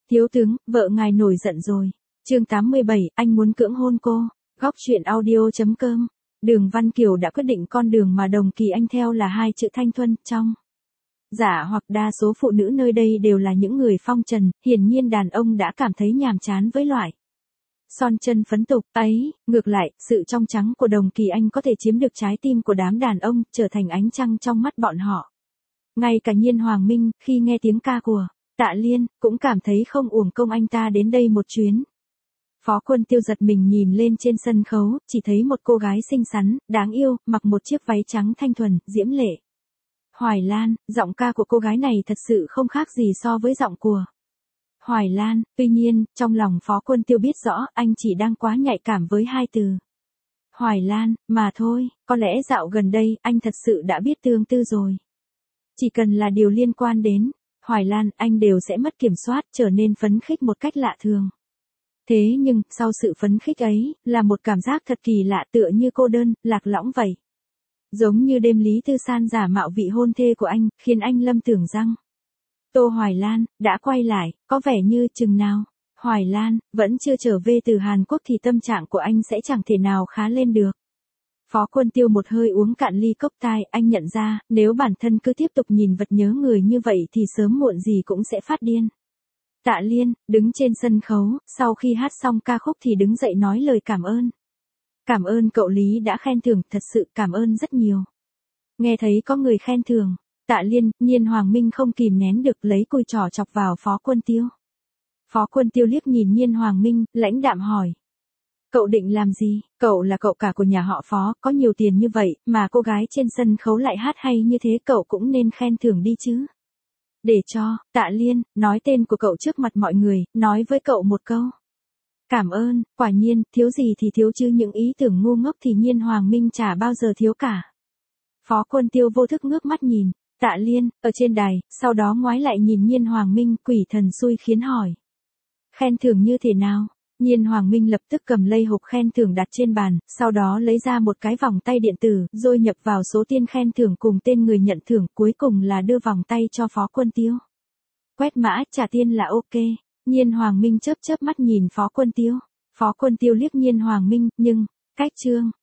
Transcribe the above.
Thiếu tướng, vợ ngài nổi giận rồi. Chương 87, anh muốn cưỡng hôn cô. Góc truyện audio.com. Đường Văn Kiều đã quyết định con đường mà Đồng Kỳ Anh theo là hai chữ thanh xuân, trong. Dạ hoặc đa số phụ nữ nơi đây đều là những người phong trần, hiển nhiên đàn ông đã cảm thấy nhàm chán với loại son chân phấn tục ấy, ngược lại, sự trong trắng của Đồng Kỳ Anh có thể chiếm được trái tim của đám đàn ông, trở thành ánh trăng trong mắt bọn họ. Ngay cả Nhiên Hoàng Minh, khi nghe tiếng ca của Tạ Liên, cũng cảm thấy không uổng công anh ta đến đây một chuyến. Phó Quân Tiêu giật mình nhìn lên trên sân khấu, chỉ thấy một cô gái xinh xắn, đáng yêu, mặc một chiếc váy trắng thanh thuần, diễm lệ. Hoài Lan, giọng ca của cô gái này thật sự không khác gì so với giọng của Hoài Lan, tuy nhiên, trong lòng Phó Quân Tiêu biết rõ, anh chỉ đang quá nhạy cảm với hai từ Hoài Lan, mà thôi, có lẽ dạo gần đây, anh thật sự đã biết tương tư rồi. Chỉ cần là điều liên quan đến Hoài Lan, anh đều sẽ mất kiểm soát, trở nên phấn khích một cách lạ thường. Thế nhưng, sau sự phấn khích ấy, là một cảm giác thật kỳ lạ tựa như cô đơn, lạc lõng vậy. Giống như đêm Lý Tư San giả mạo vị hôn thê của anh, khiến anh lâm tưởng rằng Tô Hoài Lan đã quay lại, có vẻ như chừng nào Hoài Lan vẫn chưa trở về từ Hàn Quốc thì tâm trạng của anh sẽ chẳng thể nào khá lên được. Phó Quân Tiêu một hơi uống cạn ly cốc tai, anh nhận ra, nếu bản thân cứ tiếp tục nhìn vật nhớ người như vậy thì sớm muộn gì cũng sẽ phát điên. Tạ Liên, đứng trên sân khấu, sau khi hát xong ca khúc thì đứng dậy nói lời cảm ơn. Cảm ơn cậu Lý đã khen thưởng, thật sự cảm ơn rất nhiều. Nghe thấy có người khen thưởng, Tạ Liên, Nhiên Hoàng Minh không kìm nén được lấy cùi trỏ chọc vào Phó Quân Tiêu. Phó Quân Tiêu liếc nhìn Nhiên Hoàng Minh, lãnh đạm hỏi. Cậu định làm gì? Cậu là cậu cả của nhà họ Phó, có nhiều tiền như vậy, mà cô gái trên sân khấu lại hát hay như thế, cậu cũng nên khen thưởng đi chứ. Để cho, Tạ Liên, nói tên của cậu trước mặt mọi người, nói với cậu một câu. Cảm ơn, quả nhiên, thiếu gì thì thiếu chứ những ý tưởng ngu ngốc thì Nhiên Hoàng Minh chả bao giờ thiếu cả. Phó Quân Tiêu vô thức ngước mắt nhìn Tạ Liên, ở trên đài, sau đó ngoái lại nhìn Nhiên Hoàng Minh, quỷ thần xui khiến hỏi. Khen thưởng như thế nào? Nhiên Hoàng Minh lập tức cầm lây hộp khen thưởng đặt trên bàn, sau đó lấy ra một cái vòng tay điện tử, rồi nhập vào số tiền khen thưởng cùng tên người nhận thưởng, cuối cùng là đưa vòng tay cho Phó Quân Tiêu. Quét mã, trả tiền là ok. Nhiên Hoàng Minh chớp chớp mắt nhìn Phó Quân Tiêu. Phó Quân Tiêu liếc Nhiên Hoàng Minh, nhưng, cách chương.